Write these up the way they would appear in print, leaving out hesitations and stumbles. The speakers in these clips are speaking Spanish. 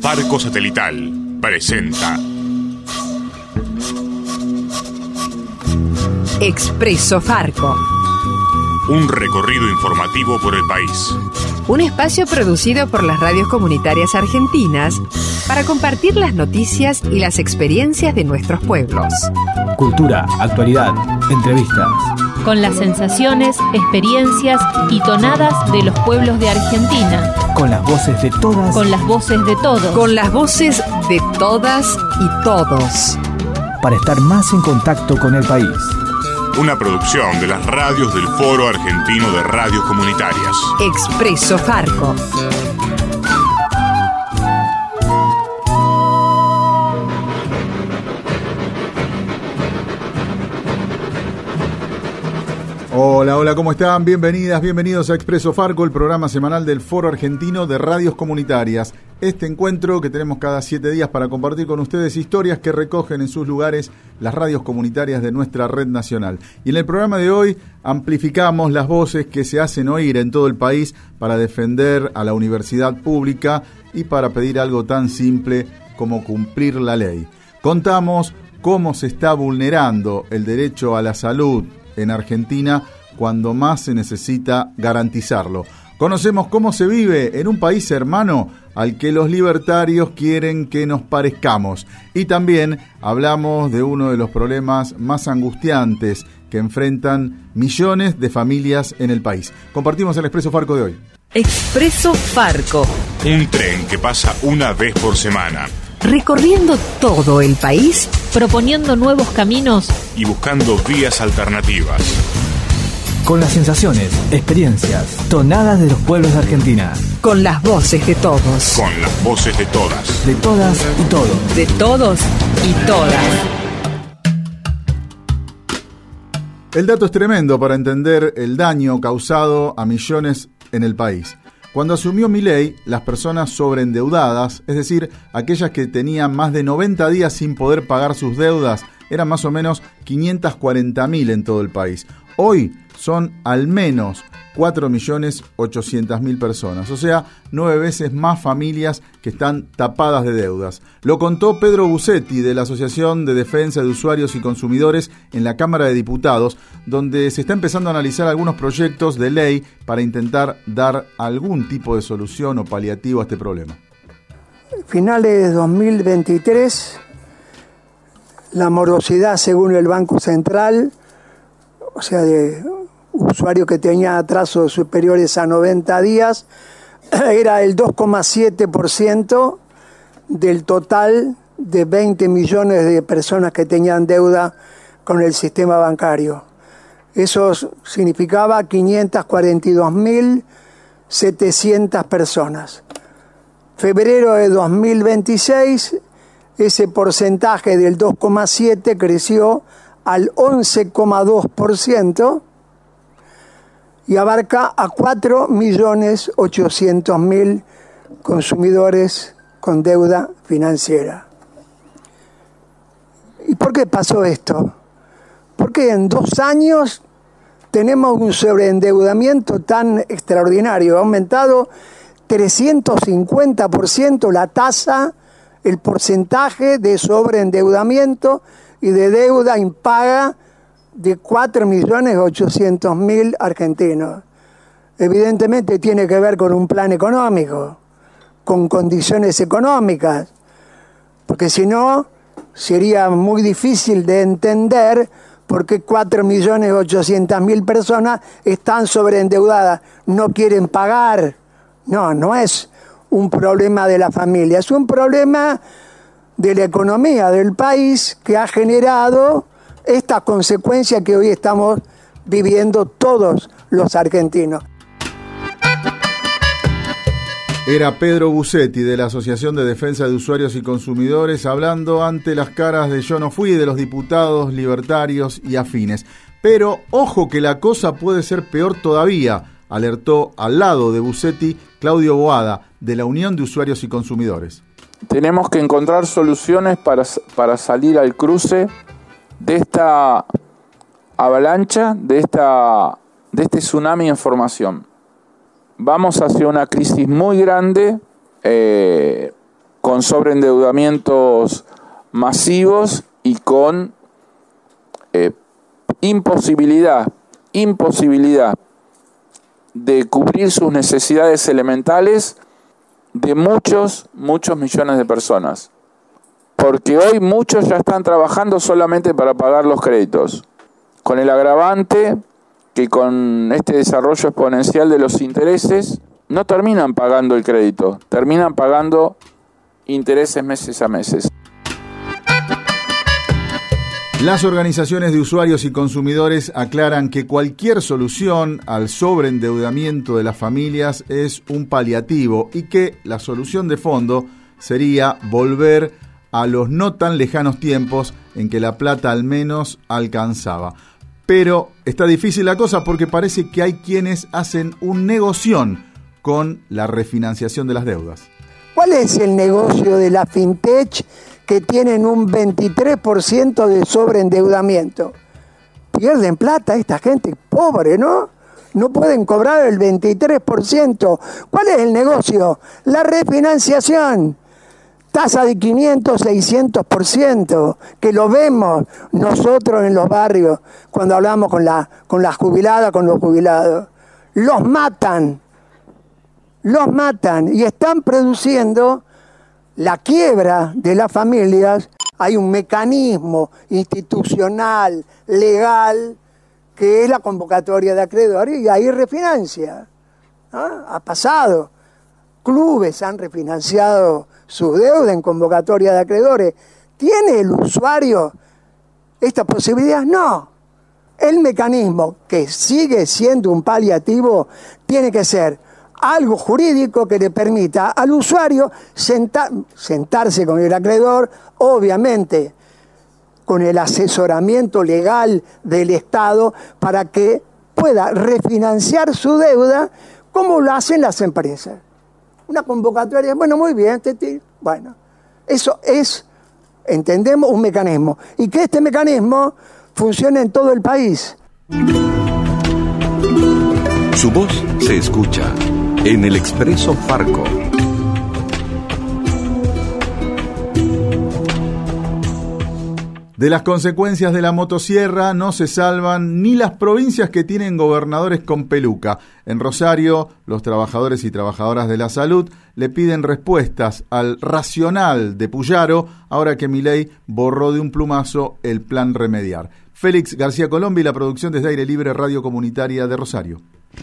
Farco Satelital presenta Expreso Farco. Un recorrido informativo por el país. Un espacio producido por las radios comunitarias argentinas para compartir las noticias y las experiencias de nuestros pueblos. Cultura, actualidad, entrevistas. Con las sensaciones, experiencias y tonadas de los pueblos de Argentina. Con las voces de todas. Con las voces de todos. Con las voces de todas y todos. Para estar más en contacto con el país. Una producción de las radios del Foro Argentino de Radios Comunitarias. Expreso Farco. Hola, ¿cómo están? Bienvenidas, bienvenidos a Expreso Farco, el programa semanal del Foro Argentino de Radios Comunitarias. Este encuentro que tenemos cada 7 días para compartir con ustedes historias que recogen en sus lugares las radios comunitarias de nuestra red nacional. Y en el programa de hoy amplificamos las voces que se hacen oír en todo el país para defender a la universidad pública y para pedir algo tan simple como cumplir la ley. Contamos cómo se está vulnerando el derecho a la salud en Argentina cuando más se necesita garantizarlo. Conocemos cómo se vive en un país hermano al que los libertarios quieren que nos parezcamos. Y también hablamos de uno de los problemas más angustiantes que enfrentan millones de familias en el país. Compartimos el Expreso Farco de hoy. Expreso Farco. Un tren que pasa una vez por semana. Recorriendo todo el país, proponiendo nuevos caminos y buscando vías alternativas. Con las sensaciones, experiencias, tonadas de los pueblos de Argentina. Con las voces de todos. Con las voces de todas. De todas y todos. De todos y todas. El dato es tremendo para entender el daño causado a millones en el país. Cuando asumió Milei, las personas sobreendeudadas, es decir, aquellas que tenían más de 90 días sin poder pagar sus deudas, eran más o menos 540.000 en todo el país. Hoy son al menos 4.800.000 personas, o sea, 9 veces más familias que están tapadas de deudas. Lo contó Pedro Busetti de la Asociación de Defensa de Usuarios y Consumidores en la Cámara de Diputados, donde se está empezando a analizar algunos proyectos de ley para intentar dar algún tipo de solución o paliativo a este problema. Finales de 2023, la morosidad según el Banco Central, o sea, de usuarios que tenían atrasos superiores a 90 días, era el 2,7% del total de 20 millones de personas que tenían deuda con el sistema bancario. Eso significaba 542.700 personas. Febrero de 2026, ese porcentaje del 2,7 creció al 11,2%, y abarca a 4.800.000 consumidores con deuda financiera. ¿Y por qué pasó esto? Porque en 2 años tenemos un sobreendeudamiento tan extraordinario. Ha aumentado 350% la tasa, el porcentaje de sobreendeudamiento y de deuda impaga de 4.800.000 argentinos. Evidentemente tiene que ver con un plan económico, con condiciones económicas, porque si no, sería muy difícil de entender por qué 4.800.000 personas están sobreendeudadas, no quieren pagar. No es un problema de la familia, es un problema de la economía del país que ha generado esta consecuencia que hoy estamos viviendo todos los argentinos. Era Pedro Busetti de la Asociación de Defensa de Usuarios y Consumidores hablando ante las caras de Yo no fui de los diputados libertarios y afines. Pero ojo que la cosa puede ser peor todavía, alertó al lado de Busetti Claudio Boada de la Unión de Usuarios y Consumidores. Tenemos que encontrar soluciones para salir al cruce de esta avalancha, de este tsunami de información. Vamos hacia una crisis muy grande con sobreendeudamientos masivos y con imposibilidad de cubrir sus necesidades elementales de muchos millones de personas. Porque hoy muchos ya están trabajando solamente para pagar los créditos, con el agravante que con este desarrollo exponencial de los intereses no terminan pagando el crédito, terminan pagando intereses meses a meses. Las organizaciones de usuarios y consumidores aclaran que cualquier solución al sobreendeudamiento de las familias es un paliativo y que la solución de fondo sería volver a los no tan lejanos tiempos en que la plata al menos alcanzaba. Pero está difícil la cosa porque parece que hay quienes hacen un negoción con la refinanciación de las deudas. ¿Cuál es el negocio de la fintech que tienen un 23% de sobreendeudamiento? Pierden plata esta gente pobre, ¿no? No pueden cobrar el 23%. ¿Cuál es el negocio? La refinanciación. Tasa de 500, 600%, que lo vemos nosotros en los barrios cuando hablamos con las jubiladas, con los jubilados. Los matan y están produciendo la quiebra de las familias. Hay un mecanismo institucional, legal, que es la convocatoria de acreedores, y ahí refinancia. ¿Ah? Ha pasado. Clubes han refinanciado sus deudas en convocatoria de acreedores. ¿Tiene el usuario esta posibilidad? No. El mecanismo, que sigue siendo un paliativo, tiene que ser algo jurídico que le permita al usuario sentarse con el acreedor, obviamente con el asesoramiento legal del Estado, para que pueda refinanciar su deuda como lo hacen las empresas. Una convocatoria, bueno, muy bien, bueno, eso es, entendemos, un mecanismo. Y que este mecanismo funcione en todo el país. Su voz se escucha en el Expreso Farco. De las consecuencias de la motosierra no se salvan ni las provincias que tienen gobernadores con peluca. En Rosario, los trabajadores y trabajadoras de la salud le piden respuestas al racional de Puyaro, ahora que Milei borró de un plumazo el plan Remediar. Félix García Colombi, la producción desde Aire Libre Radio Comunitaria de Rosario.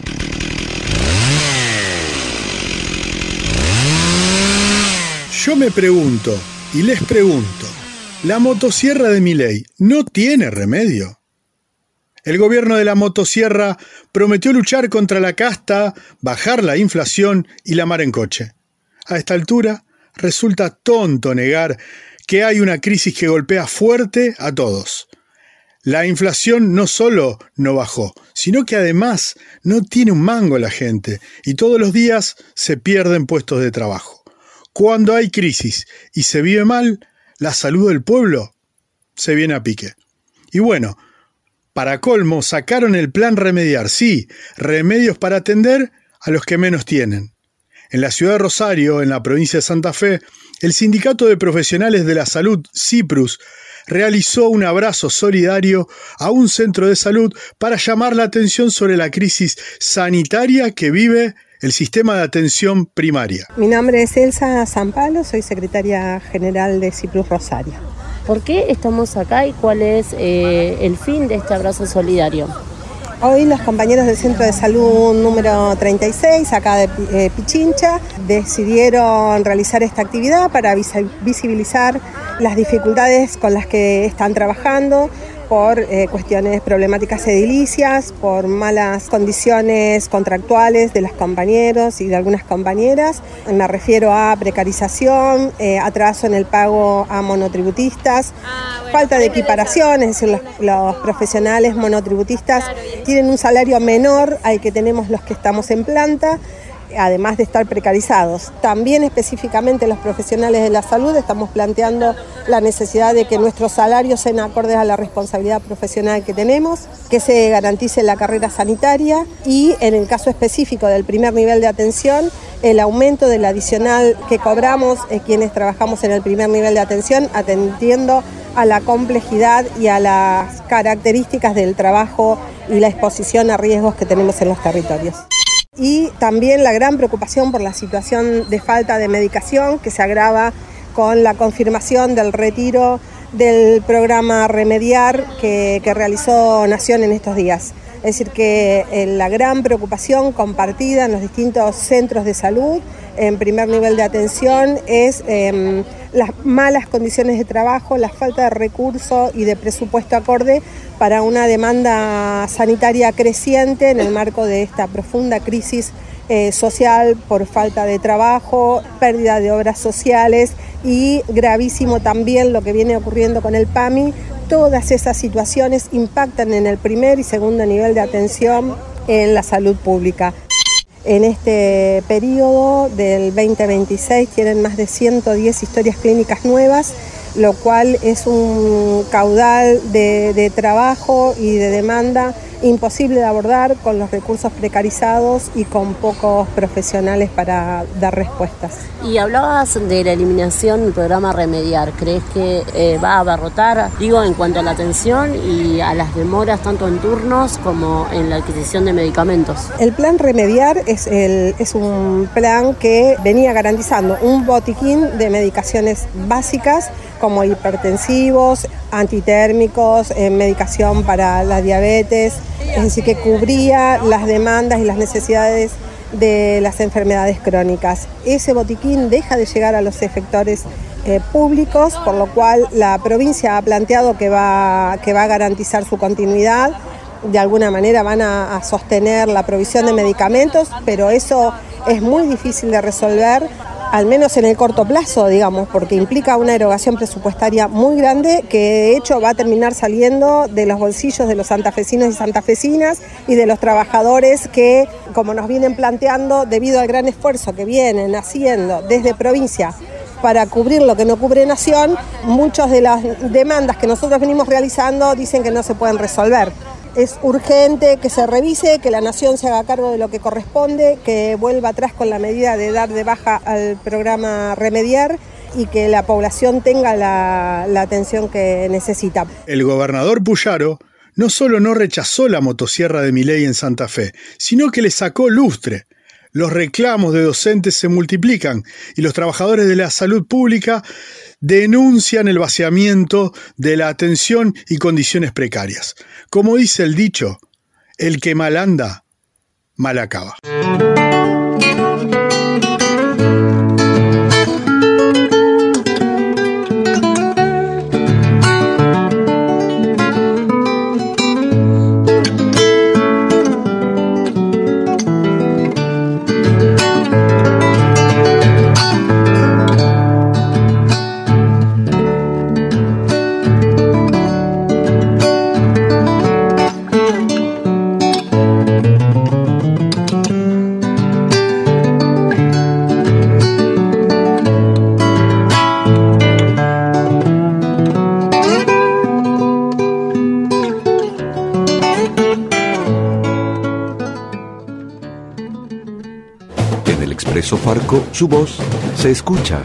Yo me pregunto, y les pregunto, ¿la motosierra de Milei no tiene remedio? El gobierno de la motosierra prometió luchar contra la casta, bajar la inflación y la mar en coche. A esta altura, resulta tonto negar que hay una crisis que golpea fuerte a todos. La inflación no solo no bajó, sino que además no tiene un mango la gente y todos los días se pierden puestos de trabajo. Cuando hay crisis y se vive mal, la salud del pueblo se viene a pique. Y bueno, para colmo sacaron el plan Remediar, sí, remedios para atender a los que menos tienen. En la ciudad de Rosario, en la provincia de Santa Fe, el Sindicato de Profesionales de la Salud, CIPRUS, realizó un abrazo solidario a un centro de salud para llamar la atención sobre la crisis sanitaria que vive el sistema de atención primaria. Mi nombre es Elsa Zampalo, soy secretaria general de CIPRUS Rosario. ¿Por qué estamos acá y cuál es el fin de este abrazo solidario? Hoy los compañeros del Centro de Salud número 36, acá de Pichincha, decidieron realizar esta actividad para visibilizar las dificultades con las que están trabajando por cuestiones problemáticas edilicias, por malas condiciones contractuales de los compañeros y de algunas compañeras. Me refiero a precarización, atraso en el pago a monotributistas, falta de equiparación, es decir, los profesionales monotributistas tienen un salario menor al que tenemos los que estamos en planta, además de estar precarizados. También específicamente los profesionales de la salud estamos planteando la necesidad de que nuestros salarios sean acordes a la responsabilidad profesional que tenemos, que se garantice la carrera sanitaria y, en el caso específico del primer nivel de atención, el aumento del adicional que cobramos quienes trabajamos en el primer nivel de atención, atendiendo a la complejidad y a las características del trabajo y la exposición a riesgos que tenemos en los territorios. Y también la gran preocupación por la situación de falta de medicación que se agrava con la confirmación del retiro del programa Remediar que realizó Nación en estos días. Es decir, que la gran preocupación compartida en los distintos centros de salud en primer nivel de atención es las malas condiciones de trabajo, la falta de recursos y de presupuesto acorde para una demanda sanitaria creciente en el marco de esta profunda crisis social por falta de trabajo, pérdida de obras sociales y gravísimo también lo que viene ocurriendo con el PAMI. Todas esas situaciones impactan en el primer y segundo nivel de atención en la salud pública. En este periodo del 2026 tienen más de 110 historias clínicas nuevas, lo cual es un caudal de trabajo y de demanda imposible de abordar con los recursos precarizados y con pocos profesionales para dar respuestas. Y hablabas de la eliminación del programa Remediar. ¿Crees que va a abarrotar, en cuanto a la atención y a las demoras tanto en turnos como en la adquisición de medicamentos? El plan Remediar es un plan que venía garantizando un botiquín de medicaciones básicas como hipertensivos, antitérmicos, medicación para la diabetes, es decir, que cubría las demandas y las necesidades de las enfermedades crónicas. Ese botiquín deja de llegar a los efectores públicos, por lo cual la provincia ha planteado que va a garantizar su continuidad. De alguna manera van a sostener la provisión de medicamentos, pero eso es muy difícil de resolver, al menos en el corto plazo, porque implica una erogación presupuestaria muy grande que de hecho va a terminar saliendo de los bolsillos de los santafesinos y santafesinas y de los trabajadores que, como nos vienen planteando, debido al gran esfuerzo que vienen haciendo desde provincia para cubrir lo que no cubre Nación, muchas de las demandas que nosotros venimos realizando dicen que no se pueden resolver. Es urgente que se revise, que la Nación se haga cargo de lo que corresponde, que vuelva atrás con la medida de dar de baja al programa Remediar y que la población tenga la atención que necesita. El gobernador Puyaro no solo no rechazó la motosierra de Milei en Santa Fe, sino que le sacó lustre. Los reclamos de docentes se multiplican y los trabajadores de la salud pública denuncian el vaciamiento de la atención y condiciones precarias. Como dice el dicho, el que mal anda, mal acaba. Farco, su voz se escucha.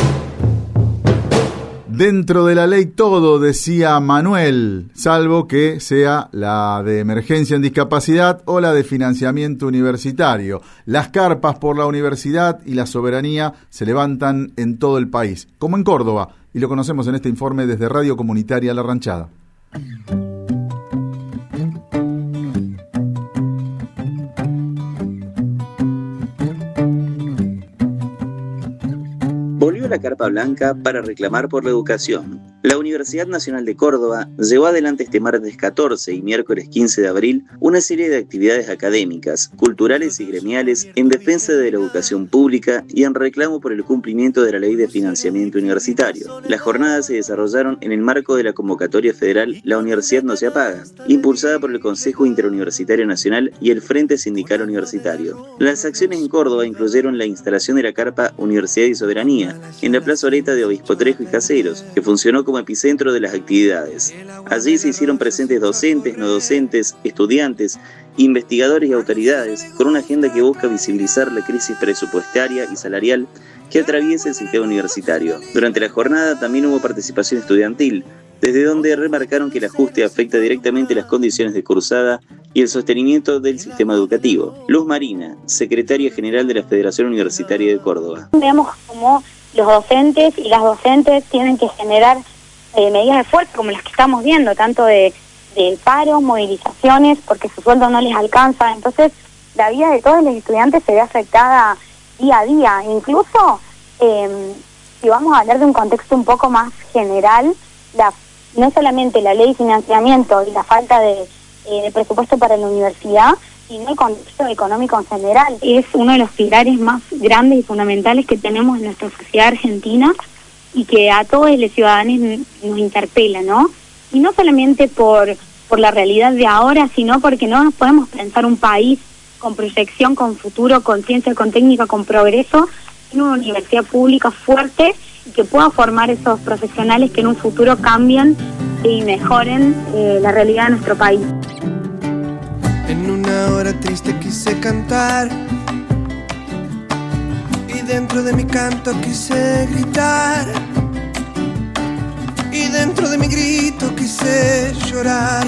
Dentro de la ley todo, decía Manuel, salvo que sea la de emergencia en discapacidad o la de financiamiento universitario. Las carpas por la universidad y la soberanía se levantan en todo el país, como en Córdoba, y lo conocemos en este informe desde Radio Comunitaria La Ranchada. Volvió la carpa blanca para reclamar por la educación. La Universidad Nacional de Córdoba llevó adelante este martes 14 y miércoles 15 de abril una serie de actividades académicas, culturales y gremiales en defensa de la educación pública y en reclamo por el cumplimiento de la Ley de Financiamiento Universitario. Las jornadas se desarrollaron en el marco de la convocatoria federal La Universidad No Se Apaga, impulsada por el Consejo Interuniversitario Nacional y el Frente Sindical Universitario. Las acciones en Córdoba incluyeron la instalación de la carpa Universidad y Soberanía en la plazoleta de Obispo Trejo y Caseros, que funcionó como epicentro de las actividades. Allí se hicieron presentes docentes, no docentes, estudiantes, investigadores y autoridades con una agenda que busca visibilizar la crisis presupuestaria y salarial que atraviesa el sistema universitario. Durante la jornada también hubo participación estudiantil, desde donde remarcaron que el ajuste afecta directamente las condiciones de cursada y el sostenimiento del sistema educativo. Luz Marina, secretaria general de la Federación Universitaria de Córdoba. Vemos cómo los docentes y las docentes tienen que generar medidas de fuerza como las que estamos viendo, tanto de paro, movilizaciones, porque su sueldo no les alcanza. Entonces, la vida de todos los estudiantes se ve afectada día a día. Incluso, si vamos a hablar de un contexto un poco más general, no solamente la ley de financiamiento y la falta de presupuesto para la universidad, sino el contexto económico en general. Es uno de los pilares más grandes y fundamentales que tenemos en nuestra sociedad argentina y que a todos los ciudadanos nos interpela, ¿no? Y no solamente por la realidad de ahora, sino porque no nos podemos pensar un país con proyección, con futuro, con ciencia, con técnica, con progreso, en una universidad pública fuerte y que pueda formar esos profesionales que en un futuro cambien y mejoren la realidad de nuestro país. En una hora triste quise cantar y dentro de mi canto quise gritar y dentro de mi grito quise llorar,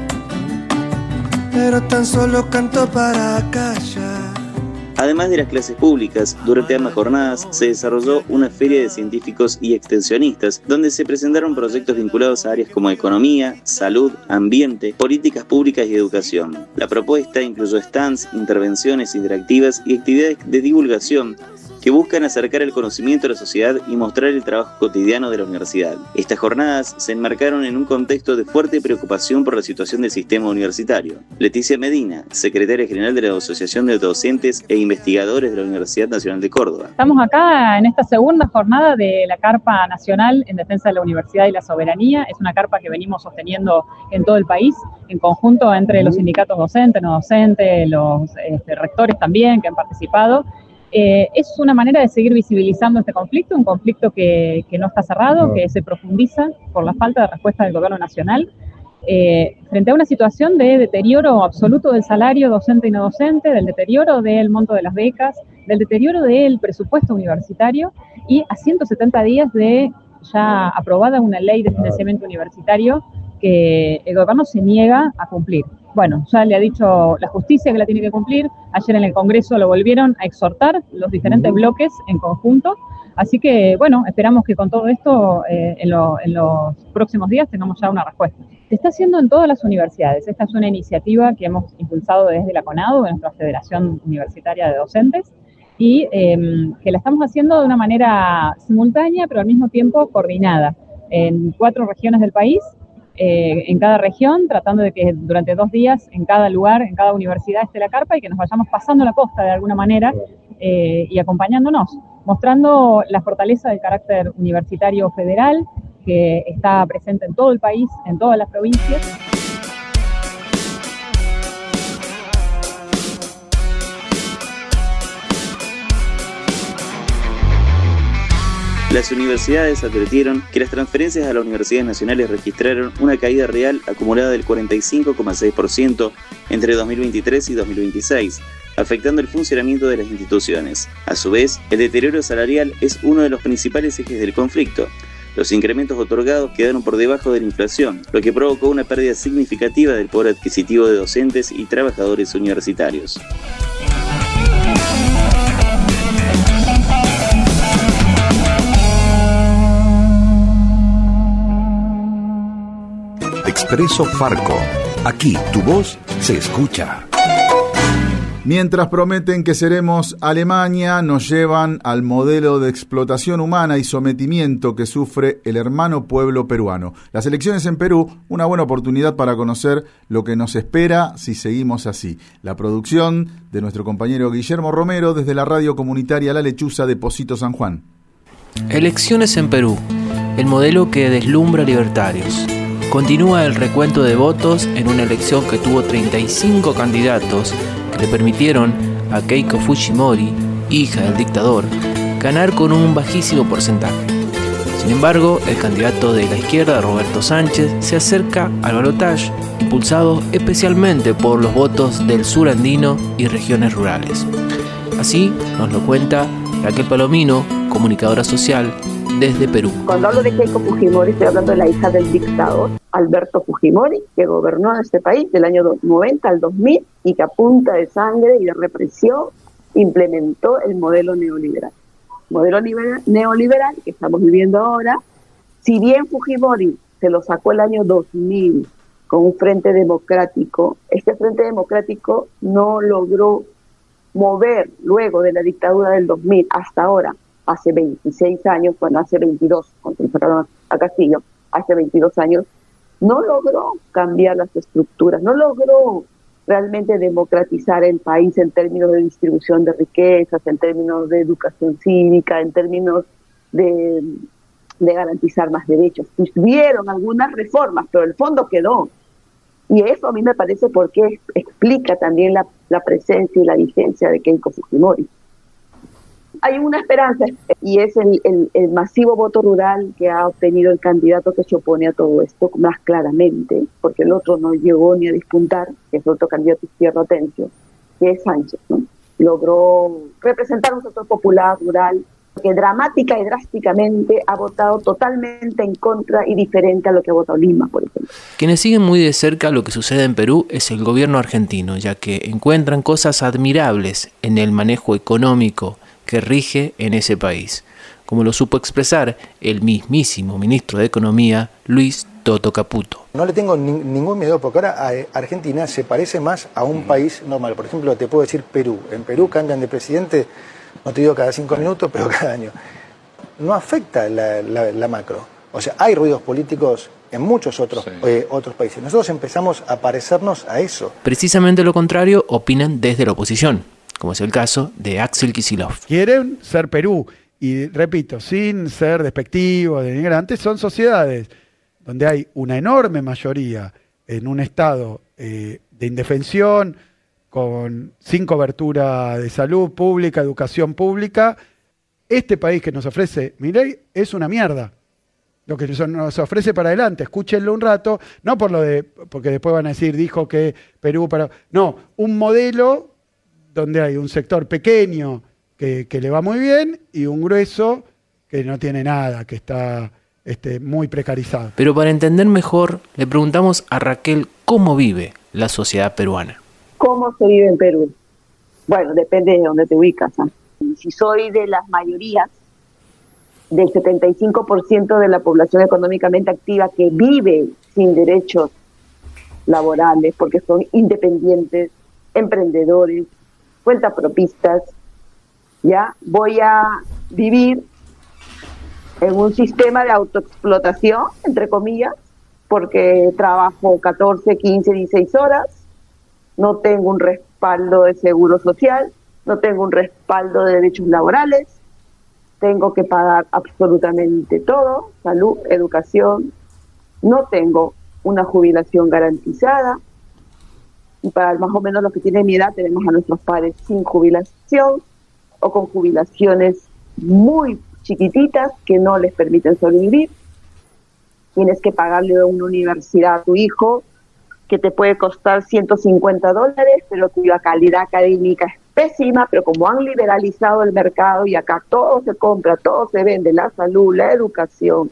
pero tan solo canto para callar. Además de las clases públicas, durante ambas jornadas se desarrolló una feria de científicos y extensionistas, donde se presentaron proyectos vinculados a áreas como economía, salud, ambiente, políticas públicas y educación. La propuesta incluyó stands, intervenciones interactivas y actividades de divulgación que buscan acercar el conocimiento a la sociedad y mostrar el trabajo cotidiano de la universidad. Estas jornadas se enmarcaron en un contexto de fuerte preocupación por la situación del sistema universitario. Leticia Medina, secretaria general de la Asociación de Docentes e Investigadores de la Universidad Nacional de Córdoba. Estamos acá en esta segunda jornada de la Carpa Nacional en Defensa de la Universidad y la Soberanía. Es una carpa que venimos sosteniendo en todo el país, en conjunto entre los sindicatos docentes, no docentes, los rectores también que han participado. Es una manera de seguir visibilizando este conflicto, un conflicto que no está cerrado, que se profundiza por la falta de respuesta del gobierno nacional, frente a una situación de deterioro absoluto del salario docente y no docente, del deterioro del monto de las becas, del deterioro del presupuesto universitario y a 170 días de ya aprobada una ley de financiamiento universitario que el gobierno se niega a cumplir. Bueno, ya le ha dicho la justicia que la tiene que cumplir. Ayer en el Congreso lo volvieron a exhortar los diferentes bloques en conjunto. Así que, bueno, esperamos que con todo esto en los próximos días tengamos ya una respuesta. Se está haciendo en todas las universidades. Esta es una iniciativa que hemos impulsado desde la CONADU, nuestra Federación Universitaria de Docentes, y que la estamos haciendo de una manera simultánea, pero al mismo tiempo coordinada, en 4 regiones del país. En cada región, tratando de que durante 2 días en cada lugar, en cada universidad esté la carpa y que nos vayamos pasando la posta de alguna manera y acompañándonos, mostrando la fortaleza del carácter universitario federal que está presente en todo el país, en todas las provincias. Las universidades advirtieron que las transferencias a las universidades nacionales registraron una caída real acumulada del 45,6% entre 2023 y 2026, afectando el funcionamiento de las instituciones. A su vez, el deterioro salarial es uno de los principales ejes del conflicto. Los incrementos otorgados quedaron por debajo de la inflación, lo que provocó una pérdida significativa del poder adquisitivo de docentes y trabajadores universitarios. Expreso Farco. Aquí tu voz se escucha. Mientras prometen que seremos Alemania, nos llevan al modelo de explotación humana y sometimiento que sufre el hermano pueblo peruano. Las elecciones en Perú, una buena oportunidad para conocer lo que nos espera si seguimos así. La producción de nuestro compañero Guillermo Romero desde la radio comunitaria La Lechuza de Pocito San Juan. Elecciones en Perú, el modelo que deslumbra libertarios. Continúa el recuento de votos en una elección que tuvo 35 candidatos que le permitieron a Keiko Fujimori, hija del dictador, ganar con un bajísimo porcentaje. Sin embargo, el candidato de la izquierda, Roberto Sánchez, se acerca al balotaje, impulsado especialmente por los votos del sur andino y regiones rurales. Así nos lo cuenta Raquel Palomino, comunicadora social desde Perú. Cuando hablo de Keiko Fujimori, estoy hablando de la hija del dictador, Alberto Fujimori, que gobernó este país del año 90 al 2000 y que a punta de sangre y de represión implementó el modelo neoliberal. Modelo neoliberal que estamos viviendo ahora, si bien Fujimori se lo sacó el año 2000 con un frente democrático, este frente democrático no logró mover luego de la dictadura del 2000 hasta ahora, hace 26 años, bueno, hace 22, cuando sacaron a Castillo, hace 22 años, no logró cambiar las estructuras, no logró realmente democratizar el país en términos de distribución de riquezas, en términos de educación cívica, en términos de garantizar más derechos. Hubieron algunas reformas, pero el fondo quedó. Y eso a mí me parece porque explica también la presencia y la vigencia de Keiko Fujimori. Hay una esperanza y es el masivo voto rural que ha obtenido el candidato que se opone a todo esto más claramente, porque el otro no llegó ni a despuntar, que es el otro candidato izquierdo Atencio, que es Sánchez, ¿no? Logró representar un sector popular rural que dramática y drásticamente ha votado totalmente en contra y diferente a lo que ha votado Lima, por ejemplo. Quienes siguen muy de cerca lo que sucede en Perú es el gobierno argentino, ya que encuentran cosas admirables en el manejo económico que rige en ese país, como lo supo expresar el mismísimo ministro de Economía, Luis Toto Caputo. No le tengo ningún miedo, porque ahora Argentina se parece más a un país normal. Por ejemplo, te puedo decir Perú. En Perú cambian de presidente, no te digo cada 5 minutos, pero cada año. No afecta la macro. O sea, hay ruidos políticos en muchos otros países. Nosotros empezamos a parecernos a eso. Precisamente lo contrario opinan desde la oposición, como es el caso de Axel Kicillof. Quieren ser Perú, y repito, sin ser despectivos, denigrantes, son sociedades donde hay una enorme mayoría en un estado de indefensión, sin cobertura de salud pública, educación pública. Este país que nos ofrece Milei es una mierda. Lo que nos ofrece para adelante, escúchenlo un rato, no porque después van a decir, dijo que Perú no, un modelo donde hay un sector pequeño que le va muy bien y un grueso que no tiene nada, que está muy precarizado. Pero para entender mejor, le preguntamos a Raquel cómo vive la sociedad peruana. ¿Cómo se vive en Perú? Bueno, depende de dónde te ubicas, ¿eh? Si soy de las mayorías, del 75% de la población económicamente activa que vive sin derechos laborales, porque son independientes, emprendedores, cuentapropistas, ya voy a vivir en un sistema de autoexplotación, entre comillas, porque trabajo 14, 15, 16 horas, no tengo un respaldo de seguro social, no tengo un respaldo de derechos laborales, tengo que pagar absolutamente todo, salud, educación, no tengo una jubilación garantizada, y para más o menos los que tienen mi edad tenemos a nuestros padres sin jubilación o con jubilaciones muy chiquititas que no les permiten sobrevivir. Tienes que pagarle a una universidad a tu hijo que te puede costar $150, pero cuya calidad académica es pésima, pero como han liberalizado el mercado y acá todo se compra, todo se vende, la salud, la educación,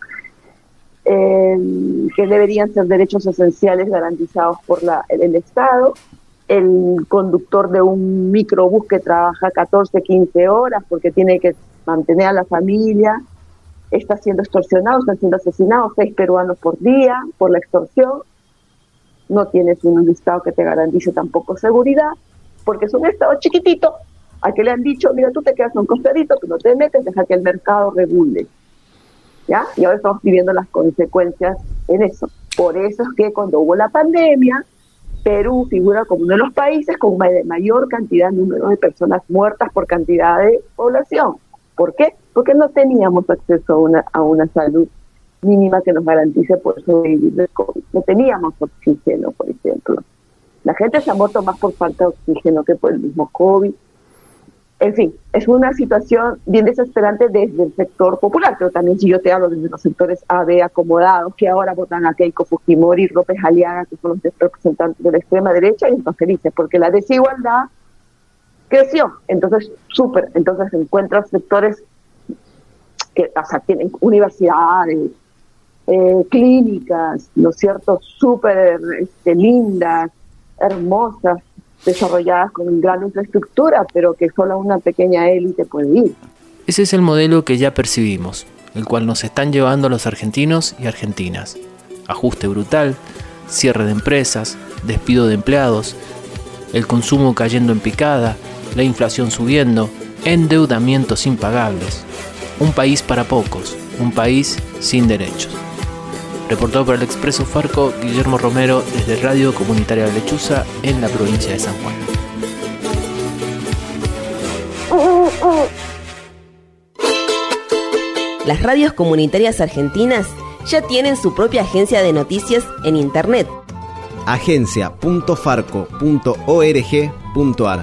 que deberían ser derechos esenciales garantizados por el Estado, el conductor de un microbús que trabaja 14, 15 horas porque tiene que mantener a la familia, está siendo extorsionado, están siendo asesinados 6 peruanos por día por la extorsión, no tienes un Estado que te garantice tampoco seguridad, porque es un estado chiquitito al que le han dicho, mira, tú te quedas en un costadito, tú no te metes, deja que el mercado regule, ¿ya? Y ahora estamos viviendo las consecuencias en eso. Por eso es que cuando hubo la pandemia, Perú figura como uno de los países con mayor cantidad, número de personas muertas por cantidad de población. ¿Por qué? Porque no teníamos acceso a una salud mínima que nos garantice por sobrevivir del COVID. No teníamos oxígeno, por ejemplo. La gente se ha muerto más por falta de oxígeno que por el mismo COVID. En fin, es una situación bien desesperante desde el sector popular, pero también si yo te hablo desde los sectores AB acomodados, que ahora votan a Keiko Fujimori y López Aliaga, que son los representantes de la extrema derecha, y están felices, porque la desigualdad creció. Entonces, entonces encuentras sectores que, o sea, tienen universidades, clínicas, ¿no es cierto?, súper lindas, hermosas, desarrolladas con gran infraestructura, pero que solo una pequeña élite puede ir. Ese es el modelo que ya percibimos, el cual nos están llevando los argentinos y argentinas. Ajuste brutal, cierre de empresas, despido de empleados, el consumo cayendo en picada, la inflación subiendo, endeudamientos impagables. Un país para pocos, un país sin derechos. Reportado por el Expreso Farco, Guillermo Romero, desde Radio Comunitaria La Lechuza, en la provincia de San Juan. Las radios comunitarias argentinas ya tienen su propia agencia de noticias en Internet. agencia.farco.org.ar.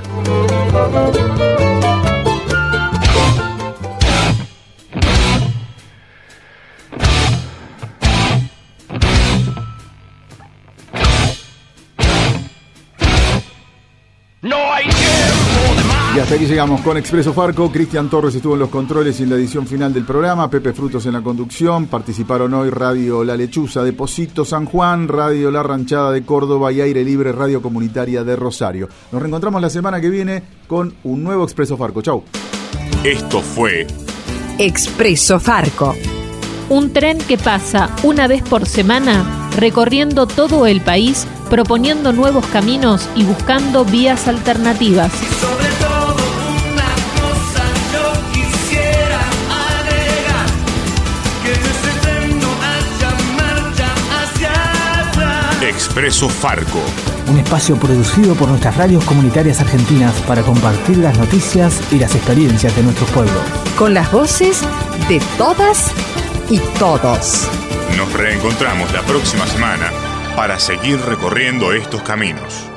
Y hasta aquí llegamos con Expreso Farco. Cristian Torres estuvo en los controles y en la edición final del programa. Pepe Frutos en la conducción. Participaron hoy Radio La Lechuza de Pocito, San Juan, Radio La Ranchada de Córdoba y Aire Libre, Radio Comunitaria de Rosario. Nos reencontramos la semana que viene con un nuevo Expreso Farco. Chau. Esto fue Expreso Farco. Un tren que pasa una vez por semana recorriendo todo el país, proponiendo nuevos caminos y buscando vías alternativas. Sobre todo una cosa yo quisiera agregar, que en ese tren no haya marcha hacia atrás. Expreso Farco. Un espacio producido por nuestras radios comunitarias argentinas para compartir las noticias y las experiencias de nuestros pueblos. Con las voces de todas y todos. Nos reencontramos la próxima semana para seguir recorriendo estos caminos.